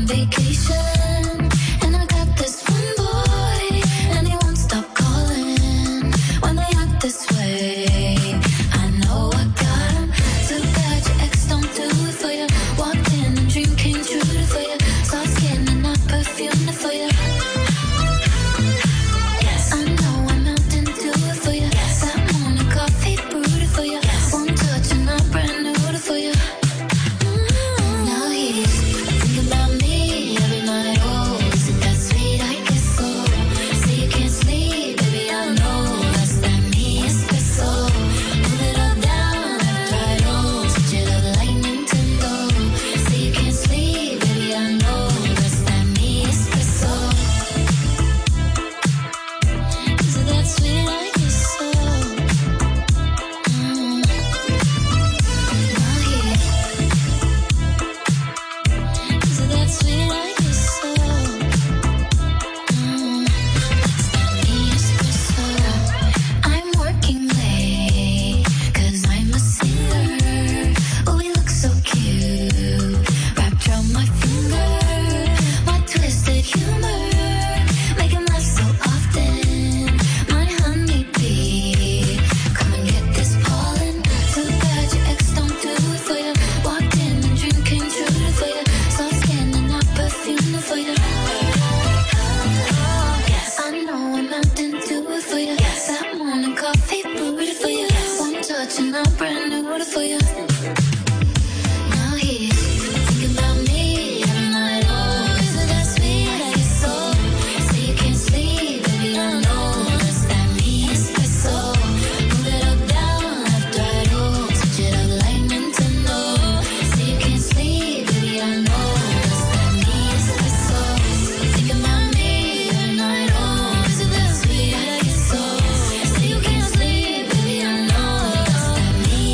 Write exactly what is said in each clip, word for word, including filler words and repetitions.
Me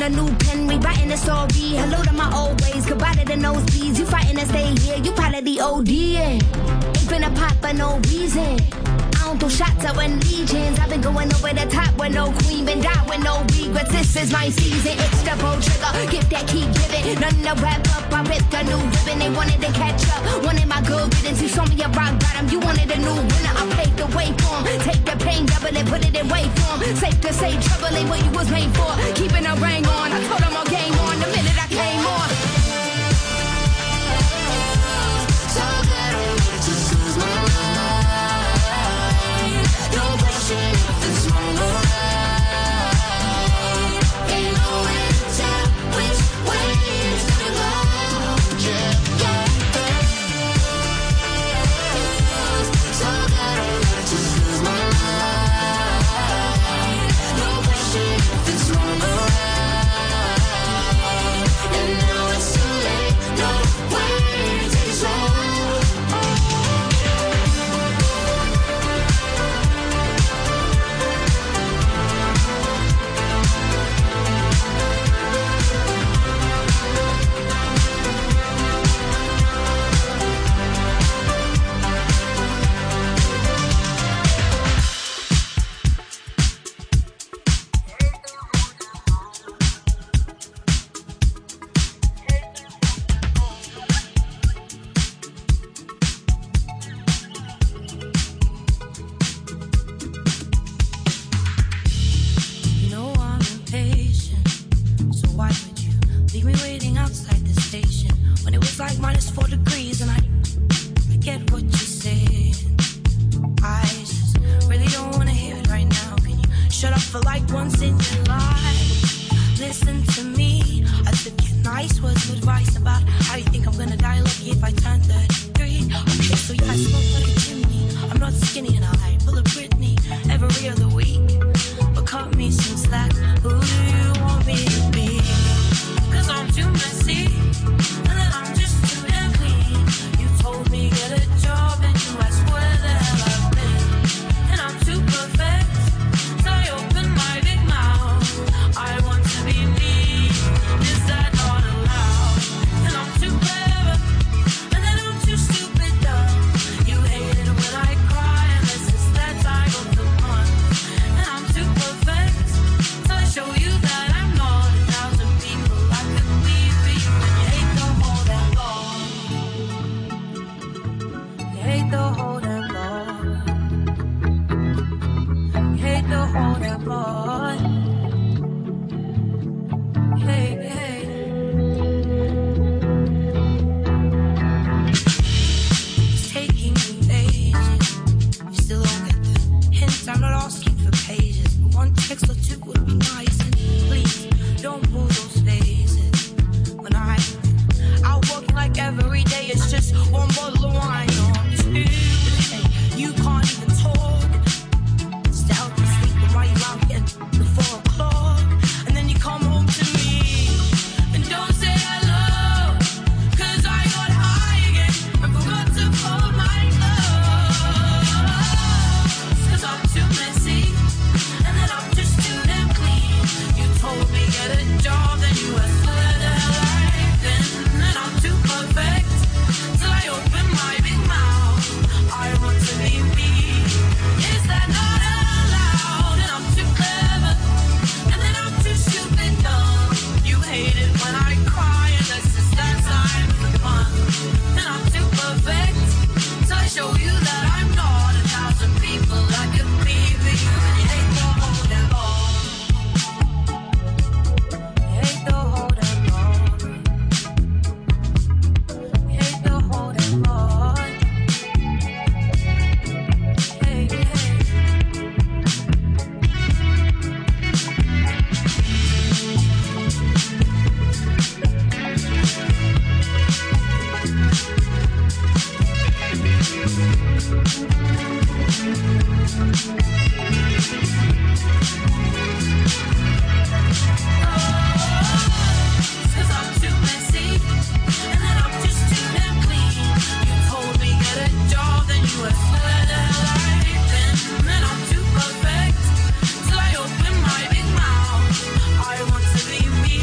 a new pen, rewriting the story. Hello to my old ways, goodbye to the nosebleeds. You fighting to stay here, you probably the O D. Ain't finna pop for no reason. I don't throw shots, I win legions. I've been going over the top with no queen, been down with no regrets. This is my season, it's the pro trigger. Get that, keep giving. None to wrap up, I ripped a new ribbon. They wanted to catch up, wanted my good riddance. You saw me a rock bottom, you wanted a new winner. I paved the way for 'em. Take the pain, double it, put it in way form. Safe to say, trouble ain't what you was made for. Keeping a ring on, I told them all game on the minute I came on. So good, I just lose my mind. No question if it's wrong or right. Ain't no way to tell which way it's gonna go. Yeah, yeah. So good, I just lose my mind. No question if it's wrong or right. And now it's too late. No way to take us home. You know I'm impatient, so why would you leave me waiting outside the station when it was like minus four degrees and I, I get what you're saying. I just really don't wanna hear it right now. Can you shut up for like once in your life? Listen to me. I took your nice words of advice about how you think I'm gonna die lucky if I turn thirty-three. Okay, so yeah, I smoke like a chimney. I'm not skinny and I pull a Britney every other week. But cut me some slack. Who do you want me to be? Cause I'm too messy, and then I'm just too damn clean. You told me get a job and you asked where the hell I've been. And I'm too perfect, so I open my big mouth. I want to be me, is that not allowed? And I'm too clever, and then I'm too stupid dumb. You hate it when I cry, and this is that time of the month. And I'm too perfect, so I show you that I'm not a thousand people I could be for you. And you hate the whole damn law. You hate the whole damn law. You hate the whole damn law. Hey, hey. It's taking me ages. You still don't get the hint. I'm not asking for pages, but one text or two would be nice. And please don't pull those faces when I out working like every day. It's just one bottle of wine or two. Hey, you can't even talk. It's to help you sleep while you're out getting the four o'clock, and then you come home to me and don't say hello. Cause I got high again and forgot to fold my clothes. Cause I'm too messy, and then I'm just too damn clean. You told me get a job, then you asked where the hell I've been. And I'm too perfect, so I open my big mouth. I want to be me, is that not allowed? And I'm too clever, and then I'm too stupid dumb. You hate it when I cry, and that's just that time of the month. And I'm too perfect, so I show you that I'm not a thousand people I could be for you. And you hate the whole damn law. You hate the whole damn law. You hate the whole damn law. Hey, hey. Cause I'm too messy, and then I'm just too damn clean. You told me get a job, then you asked where the hell I've been. And I'm too perfect, so I open my big mouth. I want to be me,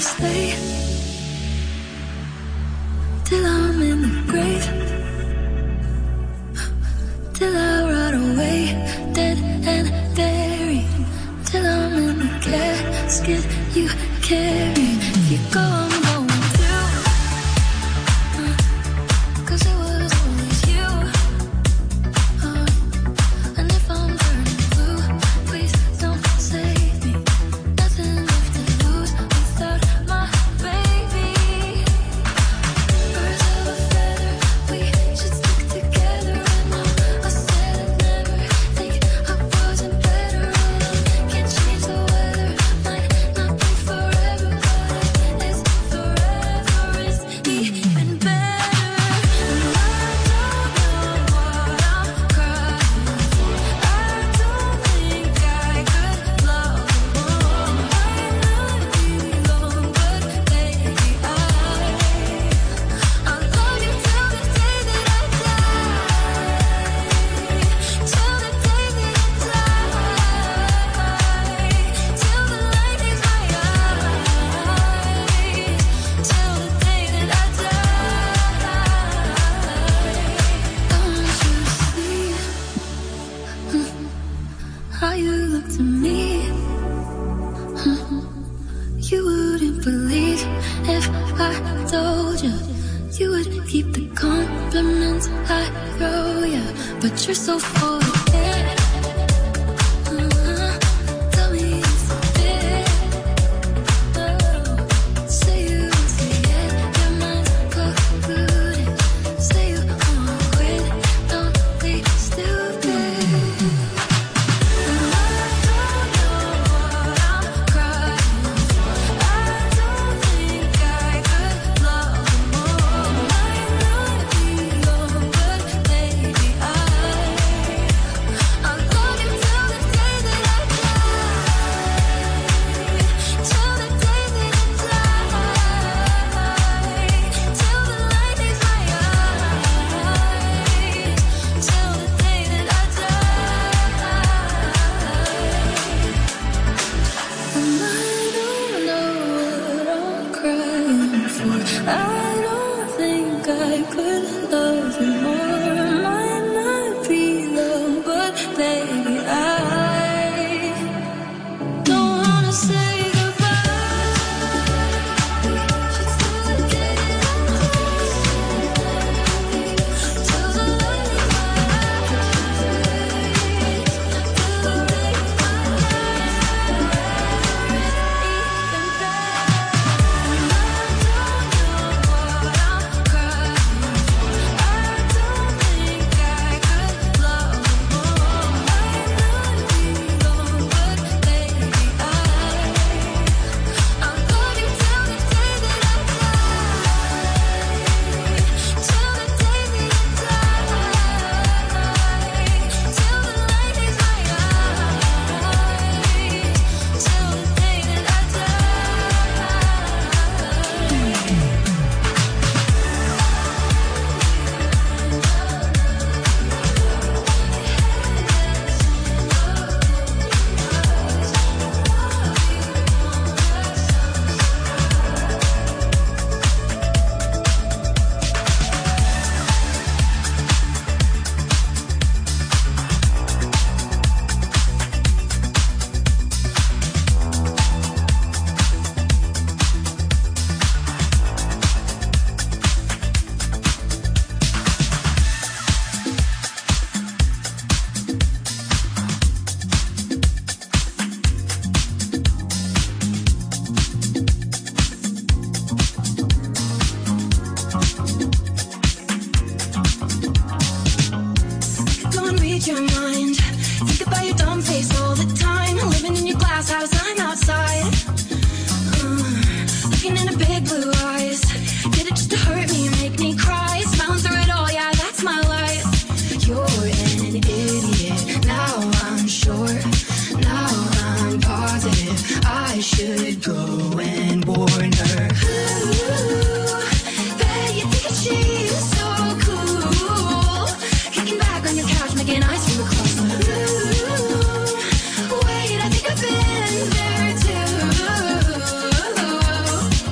stay till I'm in the grave, till I rot away, dead and buried, till I'm in the casket you carry. If you go, I'm going through, uh, 'cause it was always you, uh, and if I'm turning blue, please don't save me. Nothing left to lose without my baby. Birds of a feather, we should stick together. And now I said I'd never think I wasn't better. And I can't change the weather, might not be forever, but it's forever is even better. And I don't know what I'm crying for. I don't think I could love you more. Might not be long, but baby, I I'll love you till the day that I die, till the day that I die, till the light is my eyes, till the day that I die. Don't you see how you look to me? You wouldn't believe if I told you. You would keep the compliments I throw you, but you're so full of it. Uh-huh. Tell me it's a bit. Oh, say you won't say it, your mind's polluted. Say you won't quit, don't be stupid. And I don't know what I'm crying for. I don't think I could love you more. Might not be long, but baby, I I'll love you till the day that I die, till the day that I die, till the light is my eyes, till the day that I die. And I don't know what I'm crying for. I don't think I could love you more. Might not be long, but baby, I don't wanna say goodbye. Just till the day that I die, till the light is my eyes, till the day I Don't read your mind. Think about your dumb face all the time. Living in your glass house, I'm outside. Uh, looking into big blue eyes. Did it just to hurt me and make me cry? Smiling through it all, yeah, that's my life. You're an idiot. Now I'm sure. Now I'm positive. I should go and warn her. Ooh, bet you think she's so cool. Kicking back on your couch, making eyes from across the room. Wait, I think I've been there too.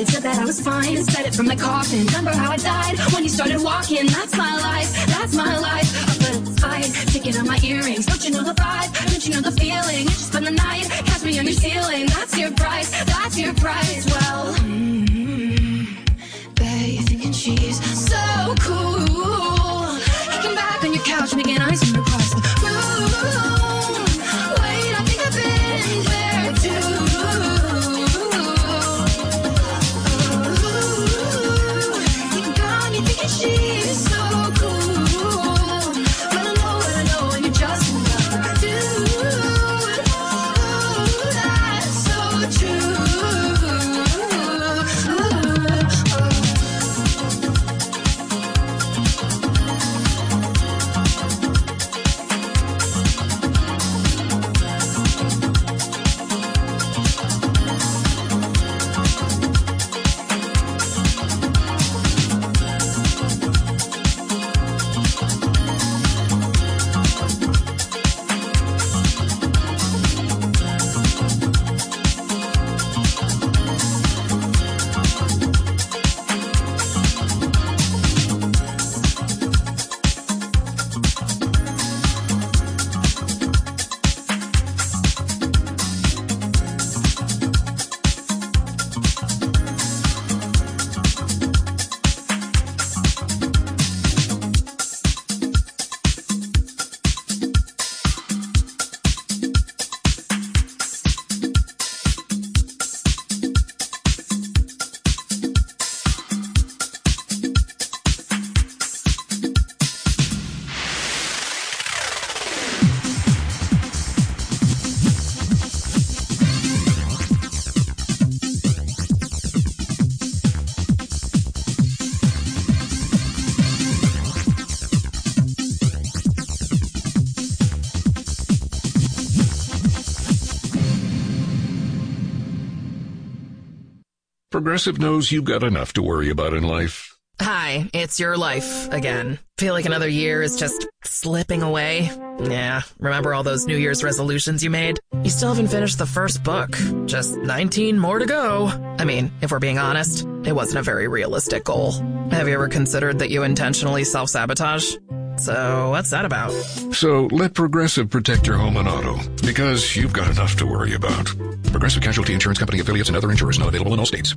lied. Said that I was fine and said it from the coffin. Remember how I died when you started walking? That's my life, that's my life. A little fight, picking on my earrings. Don't you know the vibe? Don't you know the feeling? You just spend the night, catch me on your ceiling. That's your price, that's your price. Well, mm-hmm, bet you're thinking she's so cool. Kicking back on your couch, making ice in your cross. Wait, I think I've been there too. You got me thinking she's so cool. But I know what I know, and you're just in love. Dude, that's so true. Progressive knows you've got enough to worry about in life. Hi, it's your life again. Feel like another year is just slipping away? Yeah, remember all those New Year's resolutions you made? You still haven't finished the first book. Just nineteen more to go. I mean, if we're being honest, it wasn't a very realistic goal. Have you ever considered that you intentionally self-sabotage? So what's that about? So let Progressive protect your home and auto, because you've got enough to worry about. Progressive Casualty Insurance Company affiliates and other insurers not available in all states.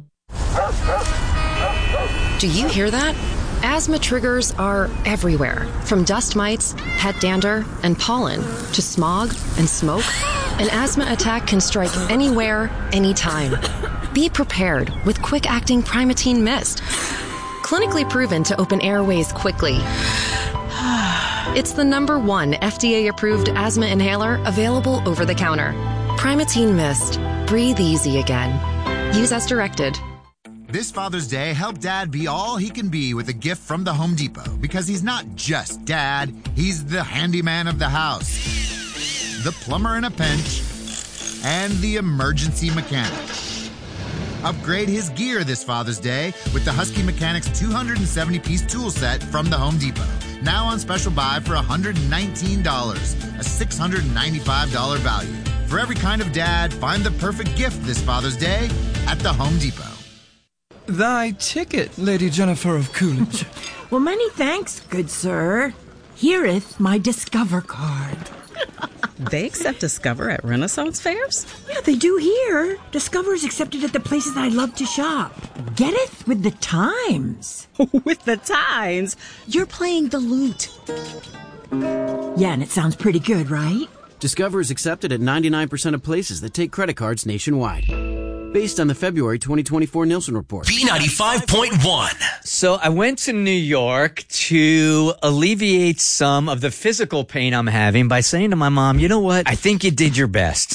Do you hear that? Asthma triggers are everywhere, from dust mites, pet dander, and pollen, to smog and smoke. An asthma attack can strike anywhere, anytime. Be prepared with quick-acting Primatene Mist. Clinically proven to open airways quickly. It's the number one F D A-approved asthma inhaler available over the counter. Primatene Mist. Breathe easy again. Use as directed. This Father's Day, help Dad be all he can be with a gift from the Home Depot, because he's not just Dad, he's the handyman of the house, the plumber in a pinch, and the emergency mechanic. Upgrade his gear this Father's Day with the Husky Mechanics two hundred seventy piece tool set from the Home Depot. Now on special buy for one hundred nineteen dollars, a six hundred ninety-five dollars value. For every kind of dad, find the perfect gift this Father's Day at the Home Depot. Thy ticket, Lady Jennifer of Coolidge. Well, many thanks, good sir. Hereeth my Discover card. They accept Discover at Renaissance fairs? Yeah, they do here. Discover is accepted at the places I love to shop. Getteth with the times. With the times? You're playing the lute. Yeah, and it sounds pretty good, right? Discover is accepted at ninety-nine percent of places that take credit cards nationwide. Based on the February twenty twenty-four Nielsen report. B ninety-five point one. So I went to New York to alleviate some of the physical pain I'm having by saying to my mom, you know what? I think you did your best.